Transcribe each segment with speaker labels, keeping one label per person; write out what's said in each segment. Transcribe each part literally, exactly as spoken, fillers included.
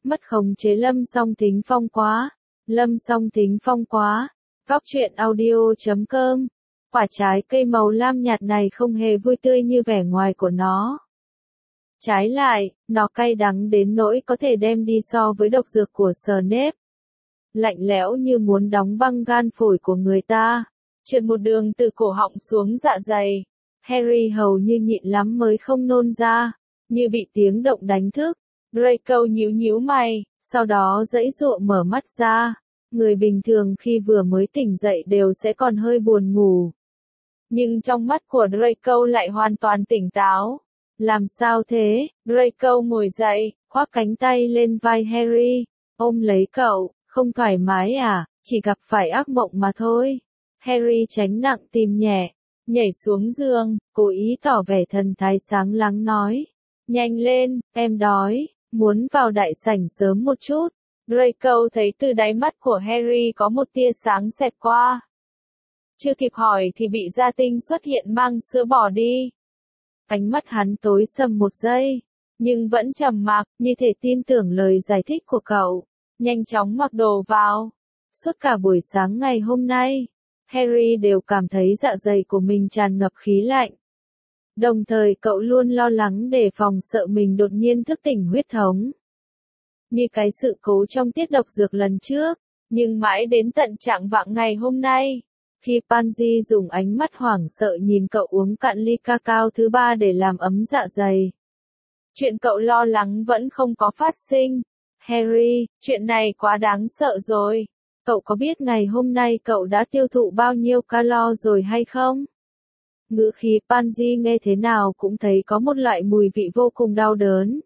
Speaker 1: Mất khống chế Lâm Song Thính Phong quá. Lâm Song Thính Phong quá. Góc truyện audio chấm com. Quả trái cây màu lam nhạt này không hề vui tươi như vẻ ngoài của nó. Trái lại, nó cay đắng đến nỗi có thể đem đi so với độc dược của Snape. Lạnh lẽo như muốn đóng băng gan phổi của người ta. Trượt một đường từ cổ họng xuống dạ dày. Harry hầu như nhịn lắm mới không nôn ra, như bị tiếng động đánh thức. Draco nhíu nhíu mày, sau đó giãy giụa mở mắt ra. Người bình thường khi vừa mới tỉnh dậy đều sẽ còn hơi buồn ngủ. Nhưng trong mắt của Draco lại hoàn toàn tỉnh táo. Làm sao thế? Draco ngồi dậy, khoác cánh tay lên vai Harry, ôm lấy cậu. Không thoải mái à, chỉ gặp phải ác mộng mà thôi. Harry tránh nặng tim nhẹ, nhảy xuống giường, cố ý tỏ vẻ thần thái sáng láng nói. Nhanh lên, em đói, muốn vào đại sảnh sớm một chút. Draco thấy từ đáy mắt của Harry có một tia sáng xẹt qua. Chưa kịp hỏi thì bị gia tinh xuất hiện mang sữa bò đi. Ánh mắt hắn tối sầm một giây, nhưng vẫn trầm mặc, như thể tin tưởng lời giải thích của cậu. Nhanh chóng mặc đồ vào. Suốt cả buổi sáng ngày hôm nay, Harry đều cảm thấy dạ dày của mình tràn ngập khí lạnh. Đồng thời cậu luôn lo lắng đề phòng sợ mình đột nhiên thức tỉnh huyết thống. Như cái sự cố trong tiết độc dược lần trước, nhưng mãi đến tận trạng vạng ngày hôm nay, khi Pansy dùng ánh mắt hoảng sợ nhìn cậu uống cạn ly cacao thứ ba để làm ấm dạ dày. Chuyện cậu lo lắng vẫn không có phát sinh. Harry, chuyện này quá đáng sợ rồi. Cậu có biết ngày hôm nay cậu đã tiêu thụ bao nhiêu calo rồi hay không? Ngữ khí Pansy nghe thế nào cũng thấy có một loại mùi vị vô cùng đau đớn.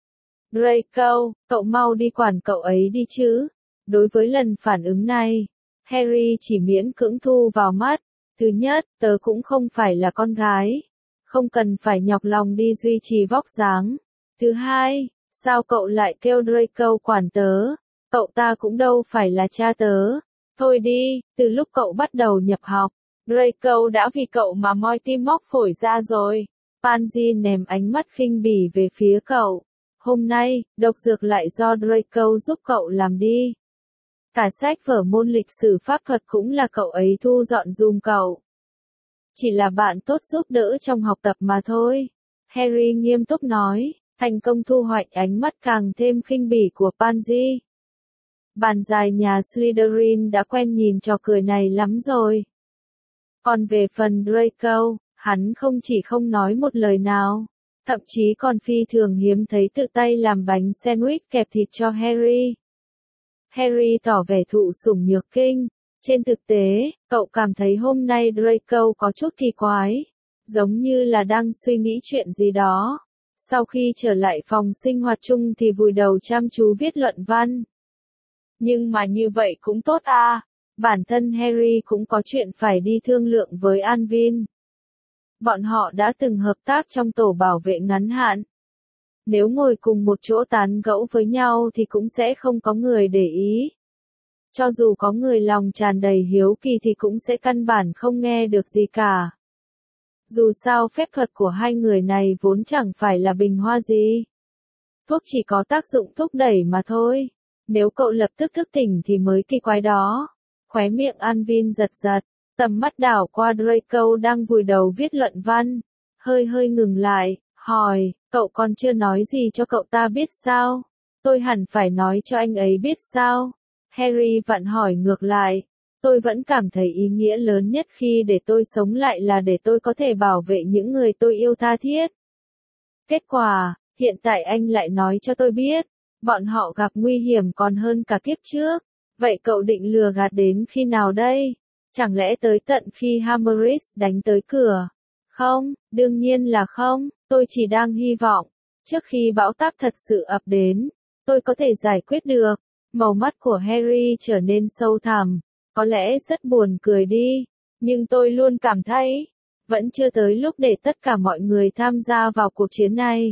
Speaker 1: Draco, cậu mau đi quản cậu ấy đi chứ. Đối với lần phản ứng này, Harry chỉ miễn cưỡng thu vào mắt. Thứ nhất, tớ cũng không phải là con gái. Không cần phải nhọc lòng đi duy trì vóc dáng. Thứ hai, sao cậu lại kêu Draco quản tớ? Cậu ta cũng đâu phải là cha tớ. Thôi đi, từ lúc cậu bắt đầu nhập học, Draco đã vì cậu mà moi tim móc phổi ra rồi. Pansy ném ánh mắt khinh bỉ về phía cậu. Hôm nay, độc dược lại do Draco giúp cậu làm đi. Cả sách vở môn lịch sử pháp thuật cũng là cậu ấy thu dọn dùm cậu. Chỉ là bạn tốt giúp đỡ trong học tập mà thôi. Harry nghiêm túc nói, thành công thu hoạch ánh mắt càng thêm khinh bỉ của Pansy. Bàn dài nhà Slytherin đã quen nhìn trò cười này lắm rồi. Còn về phần Draco, hắn không chỉ không nói một lời nào, thậm chí còn phi thường hiếm thấy tự tay làm bánh sandwich kẹp thịt cho Harry. Harry tỏ vẻ thụ sủng nhược kinh. Trên thực tế, cậu cảm thấy hôm nay Draco có chút kỳ quái, giống như là đang suy nghĩ chuyện gì đó. Sau khi trở lại phòng sinh hoạt chung thì vùi đầu chăm chú viết luận văn. Nhưng mà như vậy cũng tốt à, bản thân Harry cũng có chuyện phải đi thương lượng với Alvin. Bọn họ đã từng hợp tác trong tổ bảo vệ ngắn hạn. Nếu ngồi cùng một chỗ tán gẫu với nhau thì cũng sẽ không có người để ý. Cho dù có người lòng tràn đầy hiếu kỳ thì cũng sẽ căn bản không nghe được gì cả. Dù sao phép thuật của hai người này vốn chẳng phải là bình hoa gì. Thuốc chỉ có tác dụng thúc đẩy mà thôi. Nếu cậu lập tức thức tỉnh thì mới kỳ quái đó. Khóe miệng Alvin giật giật, tầm mắt đảo qua Draco đang vùi đầu viết luận văn. Hơi hơi ngừng lại, hỏi, cậu còn chưa nói gì cho cậu ta biết sao? Tôi hẳn phải nói cho anh ấy biết sao? Harry vặn hỏi ngược lại. Tôi vẫn cảm thấy ý nghĩa lớn nhất khi để tôi sống lại là để tôi có thể bảo vệ những người tôi yêu tha thiết. Kết quả, hiện tại anh lại nói cho tôi biết, bọn họ gặp nguy hiểm còn hơn cả kiếp trước. Vậy cậu định lừa gạt đến khi nào đây? Chẳng lẽ tới tận khi Hammerich đánh tới cửa? Không, đương nhiên là không, tôi chỉ đang hy vọng, trước khi bão táp thật sự ập đến, tôi có thể giải quyết được. Màu mắt của Harry trở nên sâu thẳm, có lẽ rất buồn cười đi, nhưng tôi luôn cảm thấy, vẫn chưa tới lúc để tất cả mọi người tham gia vào cuộc chiến này.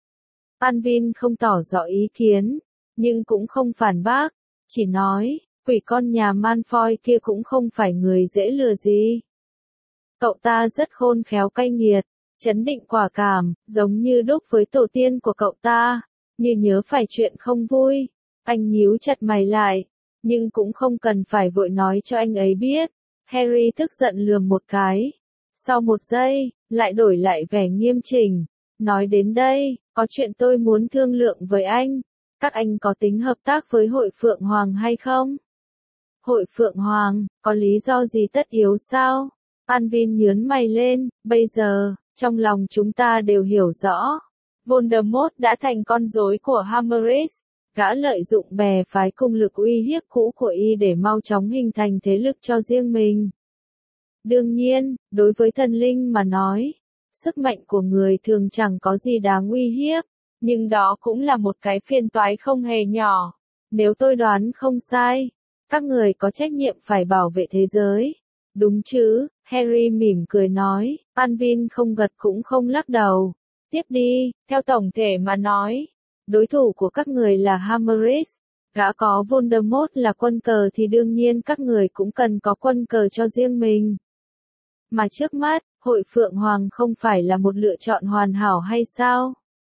Speaker 1: Alvin không tỏ rõ ý kiến, nhưng cũng không phản bác, chỉ nói, quỷ con nhà Malfoy kia cũng không phải người dễ lừa gì. Cậu ta rất khôn khéo cay nghiệt, trấn định quả cảm, giống như đúc với tổ tiên của cậu ta, như nhớ phải chuyện không vui, Anh nhíu chặt mày lại, nhưng cũng không cần phải vội nói cho anh ấy biết. Harry tức giận lườm một cái. Sau một giây, lại đổi lại vẻ nghiêm chỉnh. Nói đến đây, có chuyện tôi muốn thương lượng với anh. Các anh có tính hợp tác với hội Phượng Hoàng hay không? Hội Phượng Hoàng, có lý do gì tất yếu sao? Alvin nhướng mày lên, bây giờ, trong lòng chúng ta đều hiểu rõ. Voldemort đã thành con rối của Hammeris. Gã lợi dụng bè phái cung lực uy hiếp cũ của y để mau chóng hình thành thế lực cho riêng mình. Đương nhiên, đối với thần linh mà nói, sức mạnh của người thường chẳng có gì đáng uy hiếp, nhưng đó cũng là một cái phiền toái không hề nhỏ. Nếu tôi đoán không sai, các người có trách nhiệm phải bảo vệ thế giới. Đúng chứ? Harry mỉm cười nói. Alvin không gật cũng không lắc đầu. Tiếp đi, theo tổng thể mà nói, đối thủ của các người là Hammeris. Gã có Voldemort là quân cờ thì đương nhiên các người cũng cần có quân cờ cho riêng mình. Mà trước mắt, hội Phượng Hoàng không phải là một lựa chọn hoàn hảo hay sao?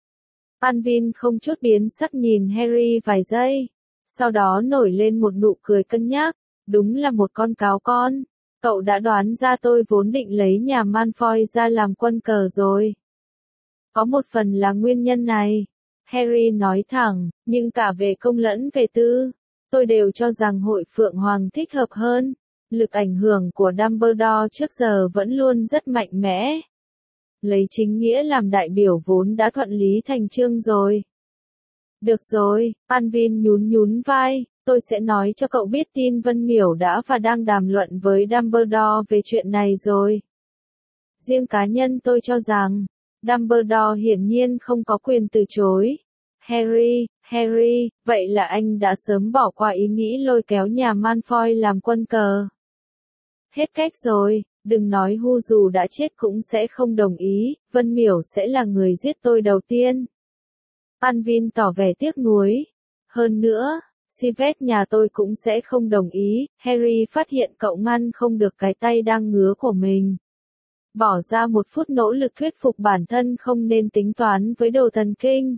Speaker 1: Alvin không chút biến sắc nhìn Harry vài giây. Sau đó nổi lên một nụ cười cân nhắc. Đúng là một con cáo con. Cậu đã đoán ra tôi vốn định lấy nhà Malfoy ra làm quân cờ rồi. Có một phần là nguyên nhân này. Harry nói thẳng, nhưng cả về công lẫn về tư, tôi đều cho rằng hội Phượng Hoàng thích hợp hơn. Lực ảnh hưởng của Dumbledore trước giờ vẫn luôn rất mạnh mẽ. Lấy chính nghĩa làm đại biểu vốn đã thuận lý thành chương rồi. Được rồi, Alvin nhún nhún vai, tôi sẽ nói cho cậu biết tin Vân Miểu đã và đang đàm luận với Dumbledore về chuyện này rồi. Riêng cá nhân tôi cho rằng, Dumbledore hiển nhiên không có quyền từ chối. Harry, Harry, vậy là anh đã sớm bỏ qua ý nghĩ lôi kéo nhà Malfoy làm quân cờ. Hết cách rồi, đừng nói Hu dù đã chết cũng sẽ không đồng ý, Vân Miểu sẽ là người giết tôi đầu tiên. Alvin tỏ vẻ tiếc nuối. Hơn nữa, Sivet nhà tôi cũng sẽ không đồng ý. Harry phát hiện cậu ngăn không được cái tay đang ngứa của mình. Bỏ ra một phút nỗ lực thuyết phục bản thân không nên tính toán với đồ thần kinh.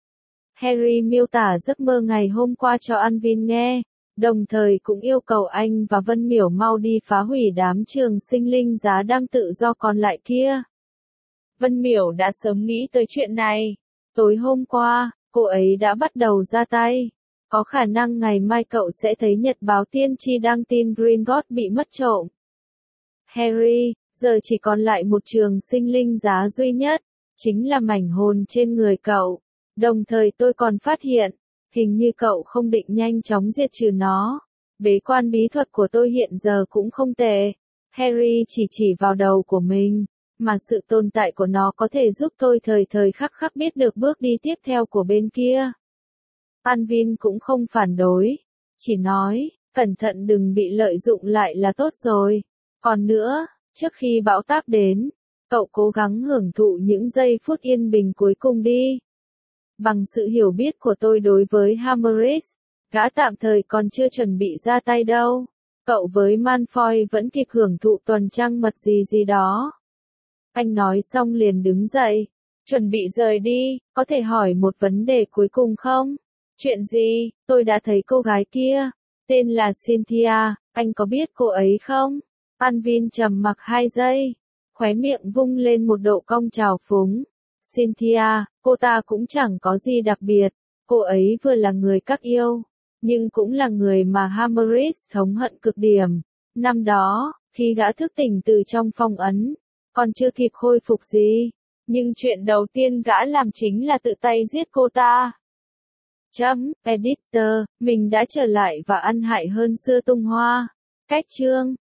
Speaker 1: Harry miêu tả giấc mơ ngày hôm qua cho Alvin nghe, đồng thời cũng yêu cầu anh và Vân Miểu mau đi phá hủy đám trường sinh linh giá đang tự do còn lại kia. Vân Miểu đã sớm nghĩ tới chuyện này. Tối hôm qua, cô ấy đã bắt đầu ra tay. Có khả năng ngày mai cậu sẽ thấy nhật báo tiên tri đăng tin Gringotts bị mất trộm. Harry, giờ chỉ còn lại một trường sinh linh giá duy nhất, chính là mảnh hồn trên người cậu. Đồng thời tôi còn phát hiện, hình như cậu không định nhanh chóng diệt trừ nó. Bế quan bí thuật của tôi hiện giờ cũng không tệ. Harry chỉ chỉ vào đầu của mình, mà sự tồn tại của nó có thể giúp tôi thời thời khắc khắc biết được bước đi tiếp theo của bên kia. Alvin cũng không phản đối, chỉ nói, cẩn thận đừng bị lợi dụng lại là tốt rồi. Còn nữa, trước khi bão táp đến, cậu cố gắng hưởng thụ những giây phút yên bình cuối cùng đi. Bằng sự hiểu biết của tôi đối với Hammeris, gã tạm thời còn chưa chuẩn bị ra tay đâu. Cậu với Malfoy vẫn kịp hưởng thụ tuần trăng mật gì gì đó. Anh nói xong liền đứng dậy, chuẩn bị rời đi, có thể hỏi một vấn đề cuối cùng không? Chuyện gì? Tôi đã thấy cô gái kia, tên là Cynthia, anh có biết cô ấy không? Alvin trầm mặc hai giây, khóe miệng vung lên một độ cong trào phúng. Cynthia, cô ta cũng chẳng có gì đặc biệt, cô ấy vừa là người các yêu, nhưng cũng là người mà Hammeris thống hận cực điểm. Năm đó, khi gã thức tỉnh từ trong phong ấn, còn chưa kịp khôi phục gì, nhưng chuyện đầu tiên gã làm chính là tự tay giết cô ta. Chấm, editor, mình đã trở lại và ăn hại hơn xưa tung hoa. Cách chương